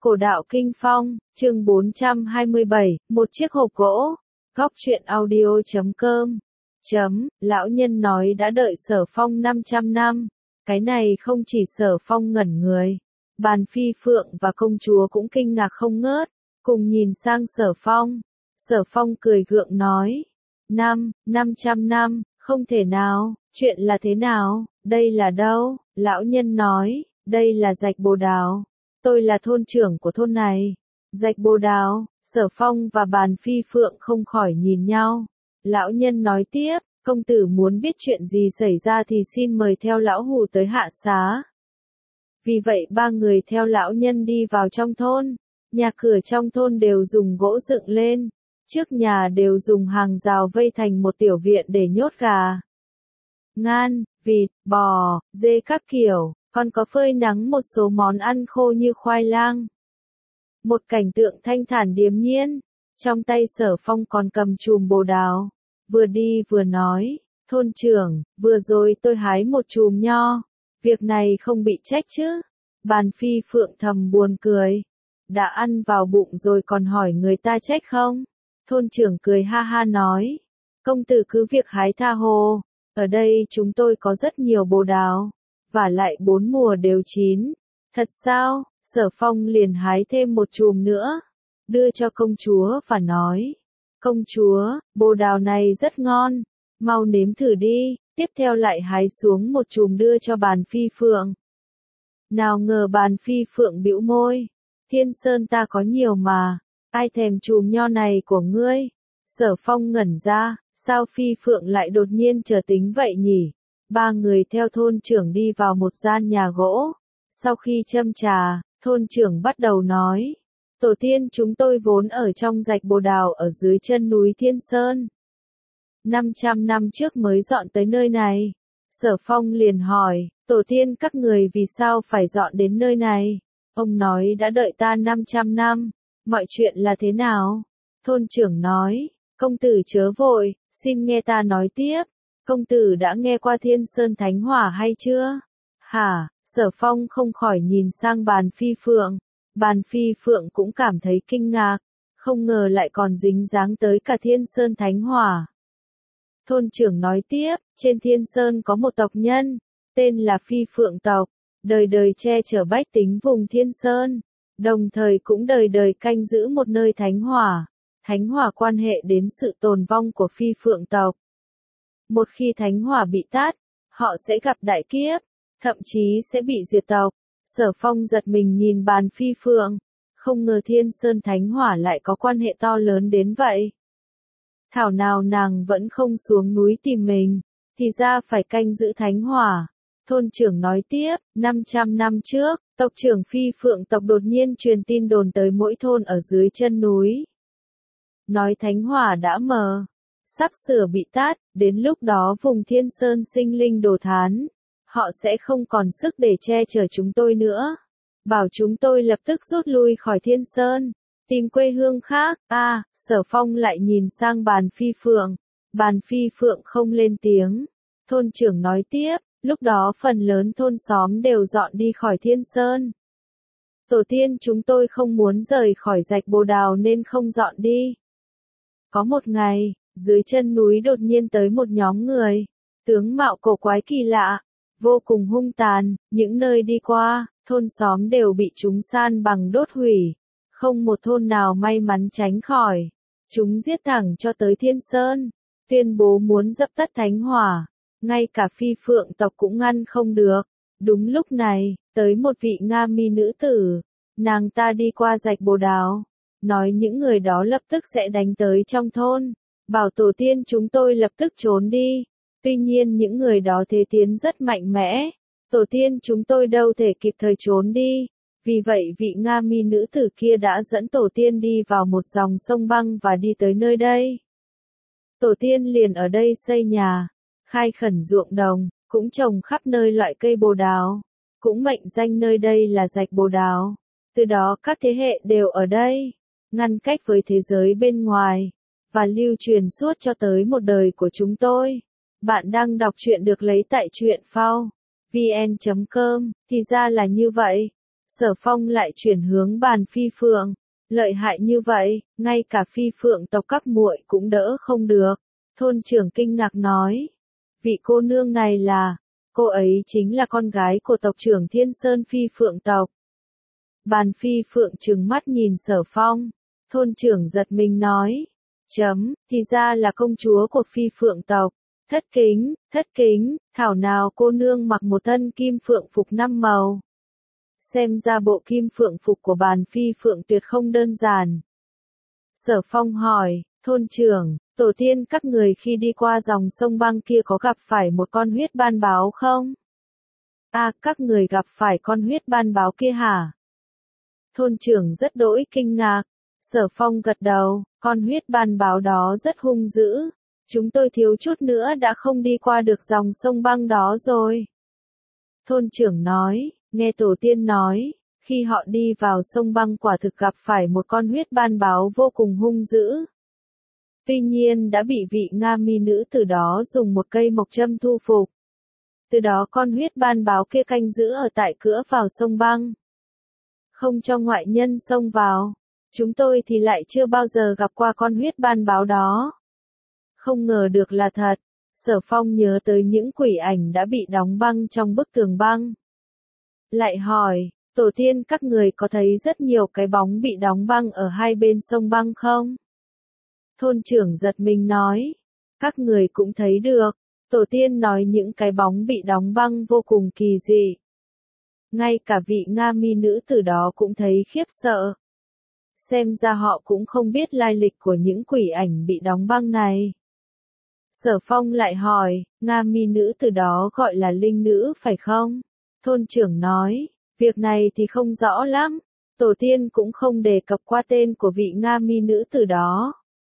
Cổ đạo Kinh Phong, chương 427, một chiếc hộp gỗ. Góc truyện audio.com. Lão nhân nói đã đợi Sở Phong 500 năm. Cái này không chỉ Sở Phong ngẩn người. Bàn Phi Phượng và công chúa cũng kinh ngạc không ngớt, cùng nhìn sang Sở Phong. Sở Phong cười gượng nói. 500 năm, không thể nào, chuyện là thế nào, đây là đâu? Lão nhân nói, đây là Rạch Bồ Đào. Tôi là thôn trưởng của thôn này. Rạch Bồ Đào, Sở Phong và Bàn Phi Phượng không khỏi nhìn nhau. Lão nhân nói tiếp, công tử muốn biết chuyện gì xảy ra thì xin mời theo lão hù tới hạ xá. Vì vậy ba người theo lão nhân đi vào trong thôn. Nhà cửa trong thôn đều dùng gỗ dựng lên. Trước nhà đều dùng hàng rào vây thành một tiểu viện để nhốt gà, ngan, vịt, bò, dê các kiểu. Còn có phơi nắng một số món ăn khô như khoai lang. Một cảnh tượng thanh thản điềm nhiên. Trong tay Sở Phong còn cầm chùm bồ đào. Vừa đi vừa nói, thôn trưởng, vừa rồi tôi hái một chùm nho. Việc này không bị trách chứ? Bàn Phi Phượng thầm buồn cười. Đã ăn vào bụng rồi còn hỏi người ta trách không? Thôn trưởng cười ha ha nói. Công tử cứ việc hái tha hồ. Ở đây chúng tôi có rất nhiều bồ đào. Và lại 4 mùa đều chín. Thật sao? Sở Phong liền hái thêm một chùm nữa. Đưa cho công chúa và nói. Công chúa, bồ đào này rất ngon. Mau nếm thử đi. Tiếp theo lại hái xuống một chùm đưa cho Bàn Phi Phượng. Nào ngờ Bàn Phi Phượng bĩu môi. Thiên Sơn ta có nhiều mà. Ai thèm chùm nho này của ngươi? Sở Phong ngẩn ra. Sao Phi Phượng lại đột nhiên trở tính vậy nhỉ? Ba người theo thôn trưởng đi vào một gian nhà gỗ. Sau khi châm trà, thôn trưởng bắt đầu nói. Tổ tiên chúng tôi vốn ở trong Rạch Bồ Đào ở dưới chân núi Thiên Sơn. 500 năm trước mới dọn tới nơi này. Sở Phong liền hỏi, tổ tiên các người vì sao phải dọn đến nơi này? Ông nói đã đợi ta 500 năm. Mọi chuyện là thế nào? Thôn trưởng nói, công tử chớ vội, xin nghe ta nói tiếp. Công tử đã nghe qua Thiên Sơn Thánh Hỏa hay chưa? Hả? Sở Phong không khỏi nhìn sang Bàn Phi Phượng. Bàn Phi Phượng cũng cảm thấy kinh ngạc. Không ngờ lại còn dính dáng tới cả Thiên Sơn Thánh Hỏa. Thôn trưởng nói tiếp, trên Thiên Sơn có một tộc nhân, tên là Phi Phượng tộc. Đời đời che chở bách tính vùng Thiên Sơn. Đồng thời cũng đời đời canh giữ một nơi Thánh Hỏa. Thánh Hỏa quan hệ đến sự tồn vong của Phi Phượng tộc. Một khi Thánh Hỏa bị tát, họ sẽ gặp đại kiếp, thậm chí sẽ bị diệt tộc. Sở Phong giật mình nhìn Bàn Phi Phượng, không ngờ Thiên Sơn Thánh Hỏa lại có quan hệ to lớn đến vậy. Thảo nào nàng vẫn không xuống núi tìm mình, thì ra phải canh giữ Thánh Hỏa. Thôn trưởng nói tiếp, 500 năm trước, tộc trưởng Phi Phượng tộc đột nhiên truyền tin đồn tới mỗi thôn ở dưới chân núi. Nói Thánh Hỏa đã mờ, sắp sửa bị tát, đến lúc đó vùng Thiên Sơn sinh linh đồ thán. Họ sẽ không còn sức để che chở chúng tôi nữa. Bảo chúng tôi lập tức rút lui khỏi Thiên Sơn, tìm quê hương khác. Sở Phong lại nhìn sang Bàn Phi Phượng. Bàn Phi Phượng không lên tiếng. Thôn trưởng nói tiếp, lúc đó phần lớn thôn xóm đều dọn đi khỏi Thiên Sơn. Tổ tiên chúng tôi không muốn rời khỏi Rạch Bồ Đào nên không dọn đi. Có một ngày, dưới chân núi đột nhiên tới một nhóm người. Tướng mạo cổ quái kỳ lạ, vô cùng hung tàn, những nơi đi qua, thôn xóm đều bị chúng san bằng đốt hủy. Không một thôn nào may mắn tránh khỏi. Chúng giết thẳng cho tới Thiên Sơn, tuyên bố muốn dập tắt Thánh Hỏa. Ngay cả Phi Phượng tộc cũng ngăn không được. Đúng lúc này, tới một vị Nga mi nữ tử. Nàng ta đi qua Rạch Bồ Đào, nói những người đó lập tức sẽ đánh tới trong thôn. Bảo tổ tiên chúng tôi lập tức trốn đi. Tuy nhiên những người đó thế tiến rất mạnh mẽ. Tổ tiên chúng tôi đâu thể kịp thời trốn đi. Vì vậy vị Nga mi nữ tử kia đã dẫn tổ tiên đi vào một dòng sông băng và đi tới nơi đây. Tổ tiên liền ở đây xây nhà, khai khẩn ruộng đồng, cũng trồng khắp nơi loại cây bồ đào. Cũng mệnh danh nơi đây là Rạch Bồ Đào. Từ đó các thế hệ đều ở đây, ngăn cách với thế giới bên ngoài, và lưu truyền suốt cho tới một đời của chúng tôi. Bạn đang đọc truyện được lấy tại truyện phao vn.com, thì ra là như vậy. Sở Phong lại chuyển hướng bàn phi phượng. Lợi hại như vậy, ngay cả phi phượng tộc các muội cũng đỡ không được. Thôn trưởng kinh ngạc nói. Vị cô nương này là, cô ấy chính là con gái của tộc trưởng Thiên Sơn phi phượng tộc. Bàn phi phượng trừng mắt nhìn Sở Phong. Thôn trưởng giật mình nói. Thì ra là công chúa của phi phượng tộc. Thất kính, thảo nào cô nương mặc một thân kim phượng phục 5 màu. Xem ra bộ kim phượng phục của bàn phi phượng tuyệt không đơn giản. Sở Phong hỏi, thôn trưởng, tổ tiên các người khi đi qua dòng sông băng kia có gặp phải một con huyết ban báo không? Các người gặp phải con huyết ban báo kia hả? Thôn trưởng rất đỗi kinh ngạc. Sở Phong gật đầu, con huyết ban báo đó rất hung dữ. Chúng tôi thiếu chút nữa đã không đi qua được dòng sông băng đó rồi. Thôn trưởng nói, nghe tổ tiên nói, khi họ đi vào sông băng quả thực gặp phải một con huyết ban báo vô cùng hung dữ. Tuy nhiên đã bị vị Nga mi nữ từ đó dùng một cây mộc châm thu phục. Từ đó con huyết ban báo kia canh giữ ở tại cửa vào sông băng. Không cho ngoại nhân xông vào. Chúng tôi thì lại chưa bao giờ gặp qua con huyết ban báo đó. Không ngờ được là thật. Sở Phong nhớ tới những quỷ ảnh đã bị đóng băng trong bức tường băng. Lại hỏi, tổ tiên các người có thấy rất nhiều cái bóng bị đóng băng ở hai bên sông băng không? Thôn trưởng giật mình nói, các người cũng thấy được. Tổ tiên nói những cái bóng bị đóng băng vô cùng kỳ dị. Ngay cả vị Nga mi nữ từ đó cũng thấy khiếp sợ. Xem ra họ cũng không biết lai lịch của những quỷ ảnh bị đóng băng này. Sở Phong lại hỏi, Nga mi nữ từ đó gọi là linh nữ phải không? Thôn trưởng nói, việc này thì không rõ lắm. Tổ tiên cũng không đề cập qua tên của vị Nga mi nữ từ đó.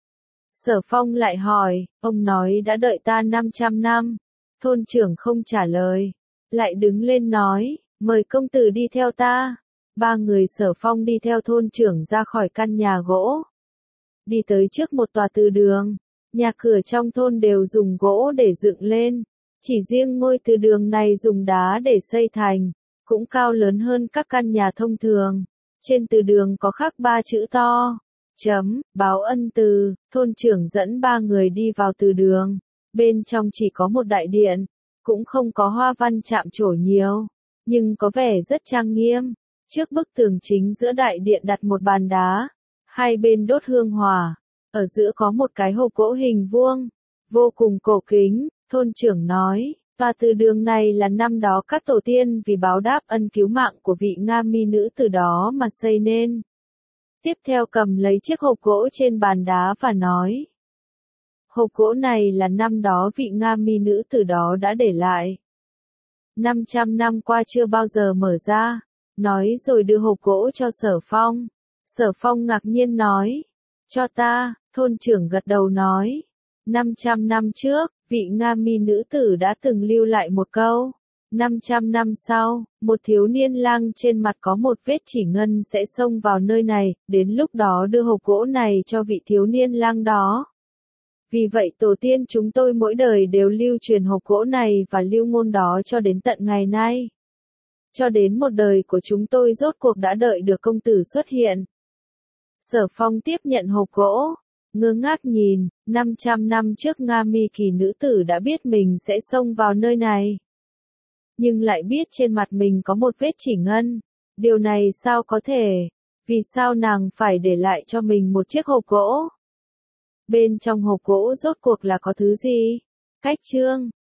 Sở Phong lại hỏi, ông nói đã đợi ta 500 năm. Thôn trưởng không trả lời. Lại đứng lên nói, mời công tử đi theo ta. Ba người Sở Phong đi theo thôn trưởng ra khỏi căn nhà gỗ. Đi tới trước một tòa từ đường. Nhà cửa trong thôn đều dùng gỗ để dựng lên. Chỉ riêng ngôi từ đường này dùng đá để xây thành. Cũng cao lớn hơn các căn nhà thông thường. Trên từ đường có khắc 3 chữ to. Báo ân từ. Thôn trưởng dẫn ba người đi vào từ đường. Bên trong chỉ có một đại điện. Cũng không có hoa văn chạm trổ nhiều. Nhưng có vẻ rất trang nghiêm. Trước bức tường chính giữa đại điện đặt một bàn đá. Hai bên đốt hương hỏa. Ở giữa có một cái hộp gỗ hình vuông. Vô cùng cổ kính. Thôn trưởng nói, tòa từ đường này là năm đó các tổ tiên vì báo đáp ân cứu mạng của vị Nga mi nữ từ đó mà xây nên. Tiếp theo cầm lấy chiếc hộp gỗ trên bàn đá và nói. Hộp gỗ này là năm đó vị Nga mi nữ từ đó đã để lại. 500 năm qua chưa bao giờ mở ra. Nói rồi đưa hộp gỗ cho Sở Phong. Sở Phong ngạc nhiên nói. Cho ta, thôn trưởng gật đầu nói. 500 năm trước, vị Nga mi nữ tử đã từng lưu lại một câu. 500 năm sau, một thiếu niên lang trên mặt có một vết chỉ ngân sẽ xông vào nơi này, đến lúc đó đưa hộp gỗ này cho vị thiếu niên lang đó. Vì vậy tổ tiên chúng tôi mỗi đời đều lưu truyền hộp gỗ này và lưu ngôn đó cho đến tận ngày nay. Cho đến một đời của chúng tôi rốt cuộc đã đợi được công tử xuất hiện. Sở Phong tiếp nhận hộp gỗ. Ngơ ngác nhìn, 500 năm trước Nga mi kỳ nữ tử đã biết mình sẽ xông vào nơi này. Nhưng lại biết trên mặt mình có một vết chỉ ngân. Điều này sao có thể? Vì sao nàng phải để lại cho mình một chiếc hộp gỗ? Bên trong hộp gỗ rốt cuộc là có thứ gì? Cách chương